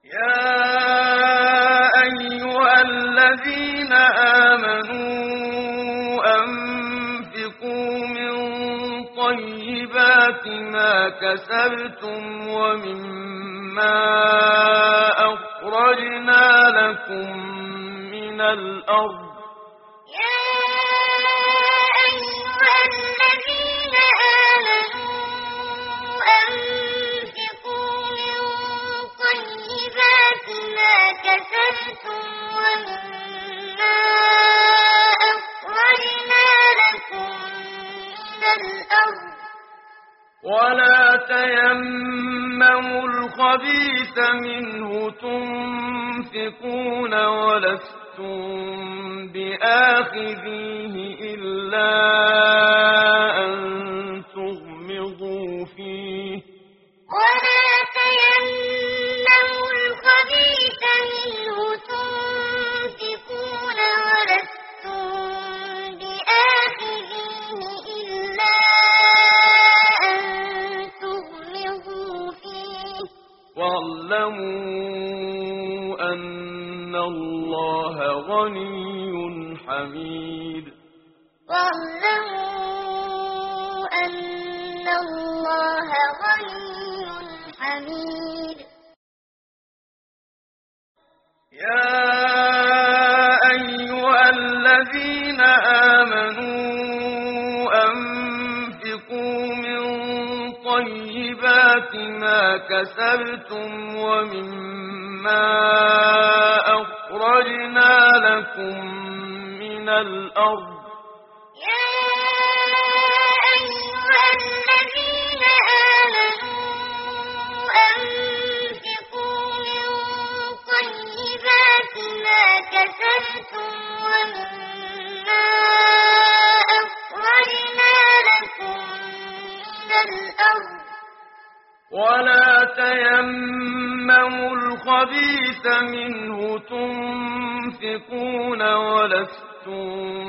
يا أيها الذين آمنوا أنفقوا من طيبات ما كسبتم ومما أخرجنا لكم من الأرض كسبتم ومما أخرجنا لكم من الأرض ولا تيمموا الخبيث منه تنفقون ولستم بآخذيه إلا أن تغمضوا فيه ولا تيمموا الخبيث منه تنفقون ولستم بآخذيه إلا أن تغمضوا فيه واعلموا أن الله غني حميد واعلموا أن الله غني حميد يا أيها الذين آمنوا أنفقوا من طيبات ما كسبتم ومما أخرجنا لكم من الأرض كسبتم ومما أخرجنا لكم من الأرض ولا تيمموا الخبيث منه تنفقون ولستم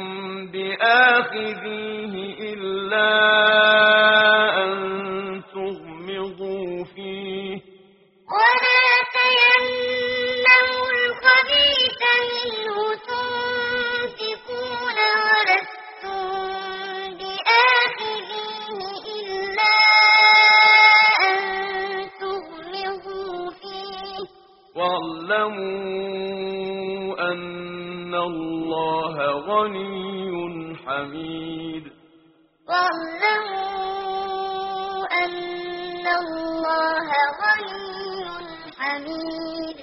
بآخذيه إلا أن تغمضوا فيه ولا تيمموا الخبيث منه تنفقون ولستم بآخذيه إلا أن تغمضوا فيه واعلموا أن الله غني حميد واعلموا أن الله غني حميد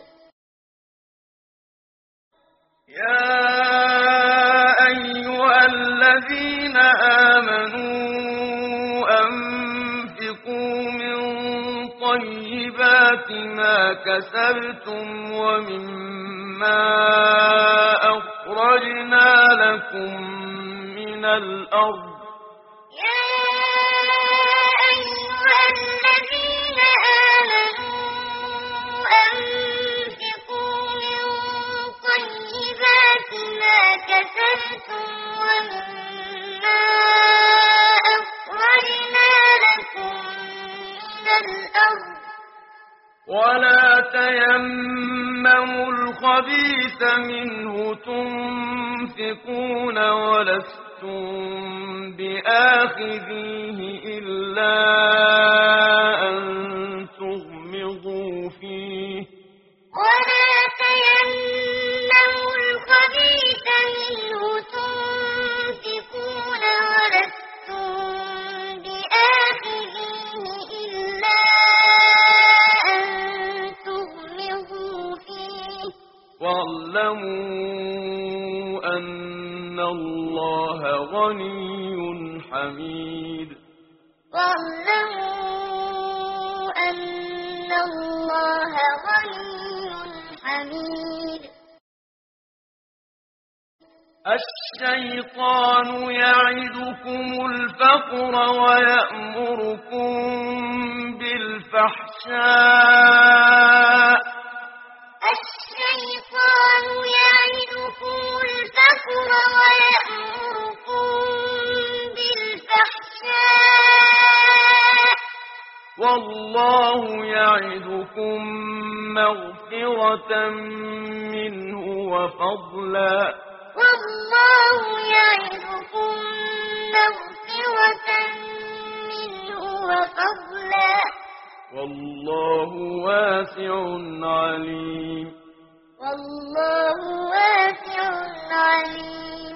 يا أيها الذين آمنوا أنفقوا من طيبات ما كسبتم ومما أخرجنا لكم من الأرض كسبتم ومما أخرجنا لكم من الأرض ولا تيمموا الخبيث منه تنفقون ولستم بآخذيه إلا أن تغمضوا فيه ولا تيمموا الخبيث منه تنفقون ولستم بآخذيه إلا أن تغمضوا فيه واعلموا أن الله غني حميد واعلموا أن الله غني حميد الشيطان يعدكم الفقر ويأمركم بالفحشاء الشيطان يعدكم الفقر ويأمركم بالفحشاء والله يعدكم مغفرة منه وفضلا والله يعدكم مغفرة منه وفضلا والله واسع عليم والله واسع عليم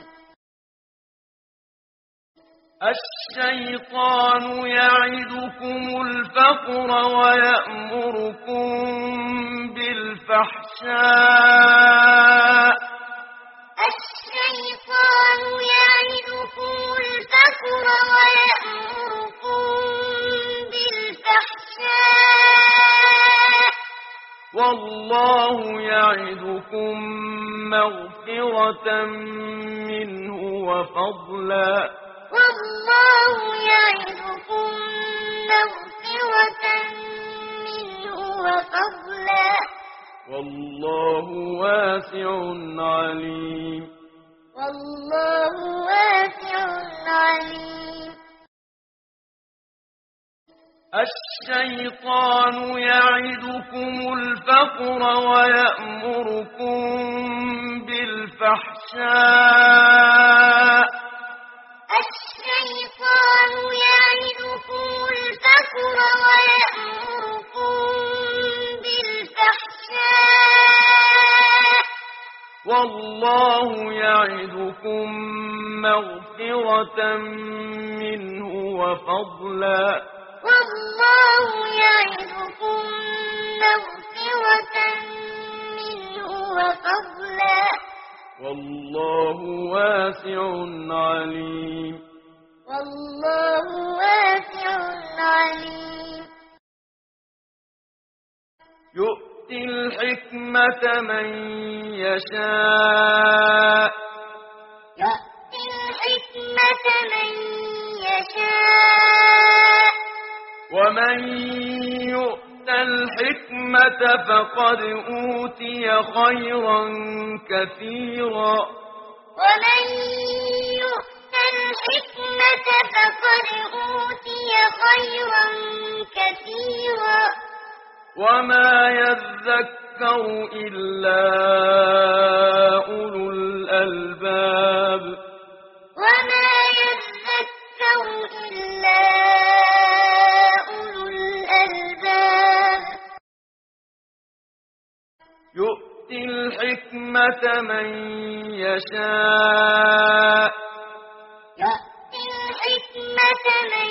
الشيطان يعدكم الفقر ويأمركم بالفحشاء الشيطان يعدكم الفقر ويأمركم بالفحشاء والله يعدكم مغفرة منه وفضلا والله يعدكم مغفرة منه وفضلا والله واسع عليم والله واسع عليم الشيطان يعدكم الفقر ويأمركم بالفحشاء الشيطان يعدكم الفقر ويأمركم بالفحشاء والله يعدكم مغفرة منه وفضلا والله يعدكم مغفرة منه وفضلا والله واسع عليم والله واسع عليم يؤتي الحكمة من يشاء يؤتي الحكمة من يشاء ومن يؤت الحكمة فقد أوتي خيرا كثيرا ومن يؤت الحكمة فقد أوتي خيرا كثيرا وما يذكر إلا أولو الألباب وما يذكر إلا أولو الألباب يؤتي الحكمة من يشاء يؤتي الحكمة من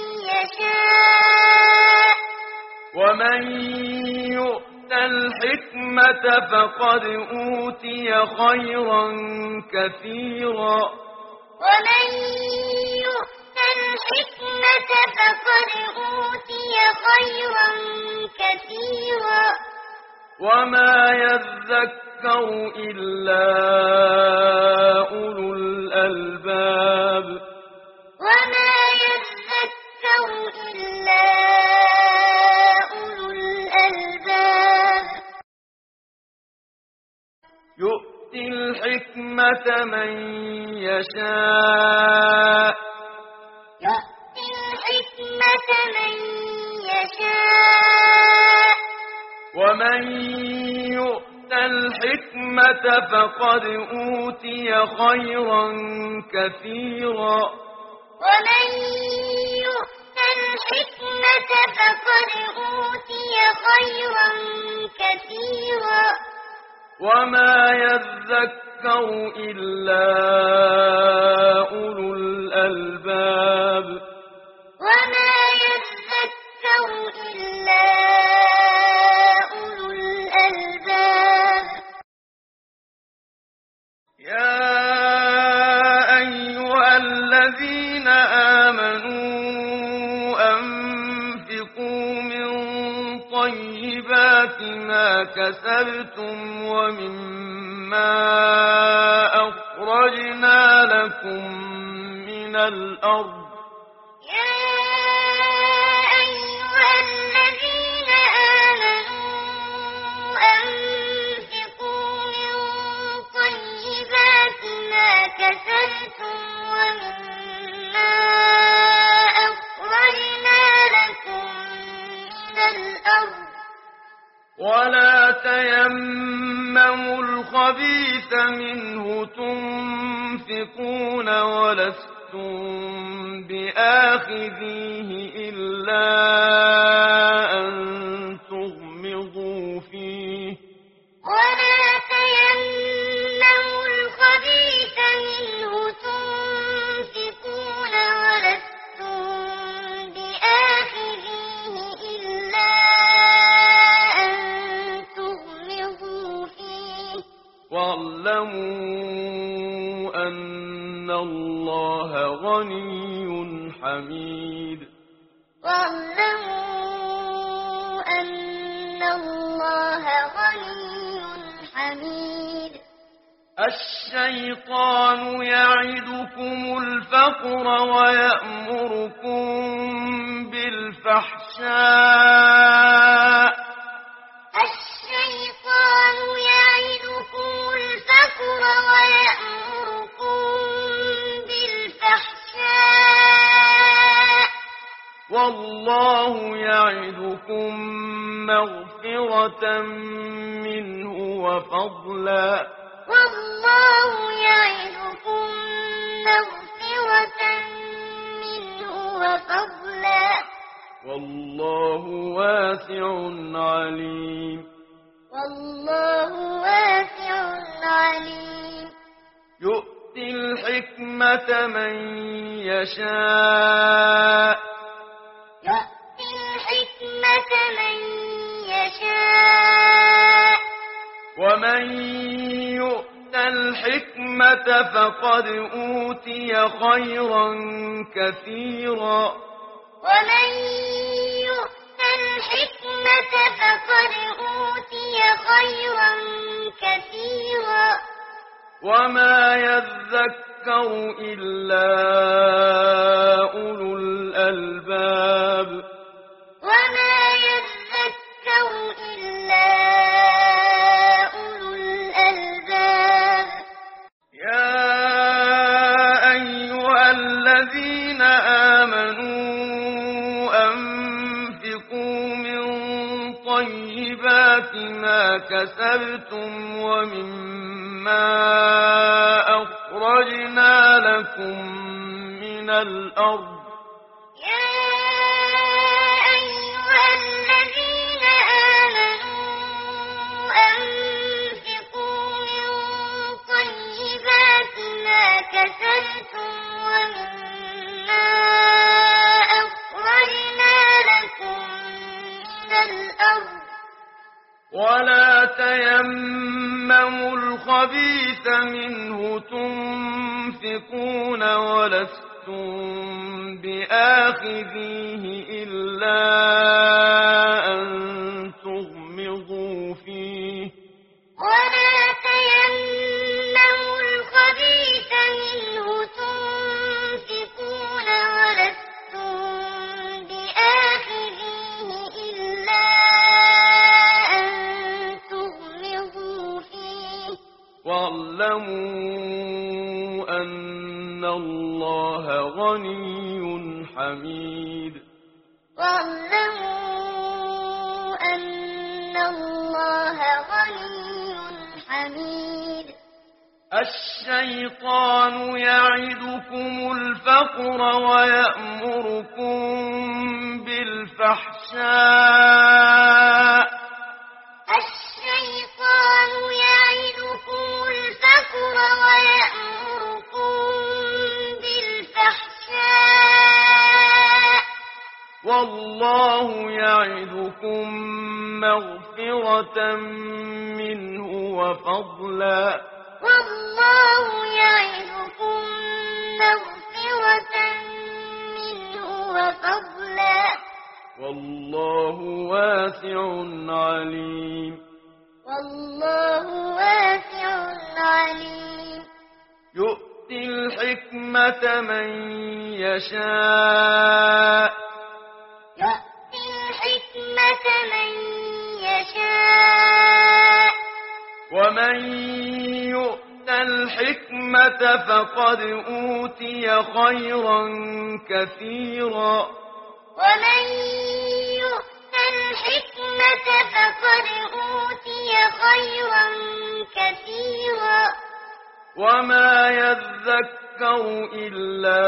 يشاء ومن يؤت الحكمة فقد أوتي خيرا كثيرا ومن يؤت الحكمة فقد أوتي خيرا كثيرا وما يذكر إلا أولو الألباب وما يذكر إلا أولو الألباب يؤتي الحكمة من يشاء يؤتي الحكمة من يشاء ومن يؤت الحكمة فقد أوتي خيرا كثيرا ومن يؤت الحكمة فقد أوتي خيرا كثيرا وما يذكر إلا أولو الألباب وما يذكر إلا أولو الألباب يا أيها الذين آمنوا أنفقوا من طيبات ما كسبتم ومما أخرجنا لكم من الأرض يا أيها الذين آمنوا أنفقوا من طيبات ما كسبتم ومما أخرجنا لكم من الأرض ولا تيمموا الخبيث منه تنفقون ولستم بآخذيه إلا أن تغمضوا فيه ولا تيمموا الخبيث منه تنفقون ولستم بآخذيه إلا أن تغمضوا فيه واعلموا أن الله غني حميد واعلموا أن الله غني حميد الشيطان يعدكم الفقر ويأمركم بالفحشاء الشيطان يعدكم الفقر ويأمركم بالفحشاء والله يعدكم مغفرة منه وفضلا والله يعدكم مغفرة منه وفضلا والله واسع عليم والله واسع عليم يؤتي الحكمة من يشاء يؤتي الحكمة من يشاء ومن يؤت الحكمة فقد أوتي خيرا كثيرا ومن يؤت الحكمة فقد أوتي خيرا كثيرا وما يذكر إلا أولو الألباب وما يذكر إلا أولو الألباب يا أيها الذين آمنوا أنفقوا من طيبات ما كسبتم ومما أخرجنا لكم من الأرض يا أيها الذين آمنوا أنفقوا من طيبات ما كسبتم ومما أخرجنا لكم من الأرض ولا تيمموا الخبيث منه تنفقون ولستم بآخذيه إلا أن تغمضوا فيه ولا تيمموا الخبيث منه تنفقون ولستم بآخذيه إلا أن تغمضوا فيه واعلموا أن الله غني حميد واعلموا أن الله غني حميد الشيطان يعدكم الفقر ويأمركم بالفحشاء الشيطان يعدكم الفقر ويأمركم بالفحشاء والله يعدكم مغفرة منه وفضلا والله يعدكم مغفرة منه وفضلا والله واسع عليم والله واسع عليم يؤتي الحكمة من يشاء يؤتي الحكمة من يشاء ومن يؤت الحكمة فقد أوتي خيرا كثيرا ومن يؤت الحكمة فقد أوتي وما يذكر إلا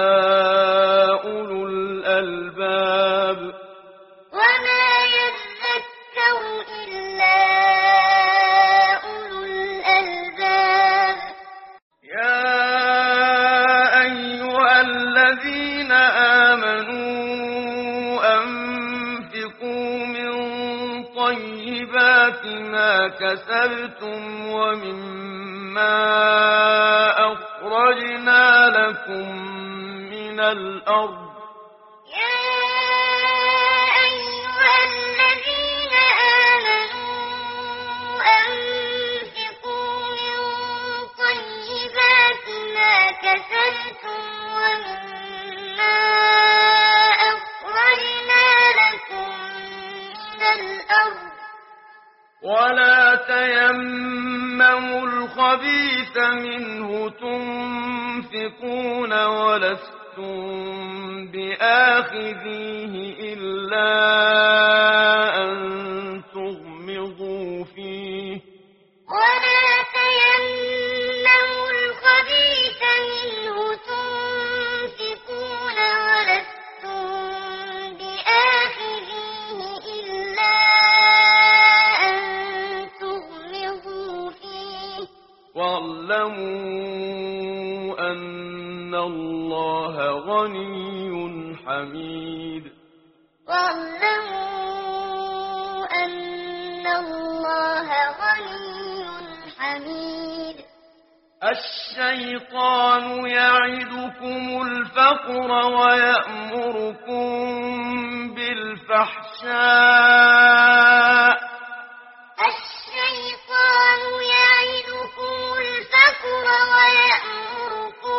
أولو الألباب وما يذكر إلا أولو الألباب يا أيها الذين آمنوا أنفقوا من طيبات ما كسبتم ومما أخرجنا لكم من الأرض يا أيها الذين آمنوا أنفقوا من طيبات ما كسبتم ومما أخرجنا لكم من الأرض ولا تيمموا الخبيث منه تنفقون ولستم بآخذيه إلا أن تغمضوا فيه ولا تيمموا الخبيث منه تنفقون ولستم بآخذيه إلا أن تغمضوا فيه واعلموا أن الله غني حميد واعلموا أن الله غني حميد الشيطان يعدكم الفقر ويأمركم بالفحشاء الشيطان يعدكم الفقر ويأمركم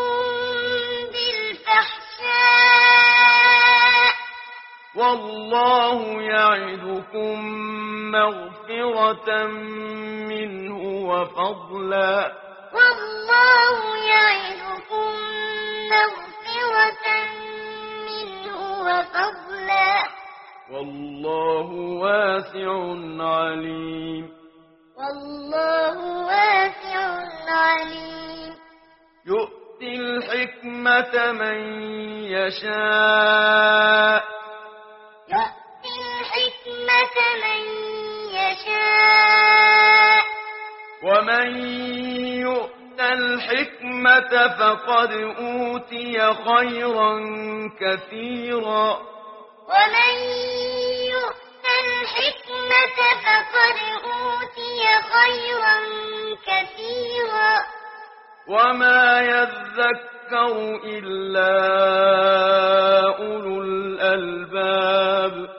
بالفحشاء والله يعدكم مغفرة منه وفضلا والله يعدكم مغفرة منه وفضلا والله واسع عليم والله واسع عليم يؤتي الحكمة من يشاء يؤتي الحكمة من يشاء ومن يؤت الحكمة فقد أوتي خيرا كثيرا ومن يؤت الحكمة فقد أوتي خيرا كثيرا وما يذكر إلا أولو الألباب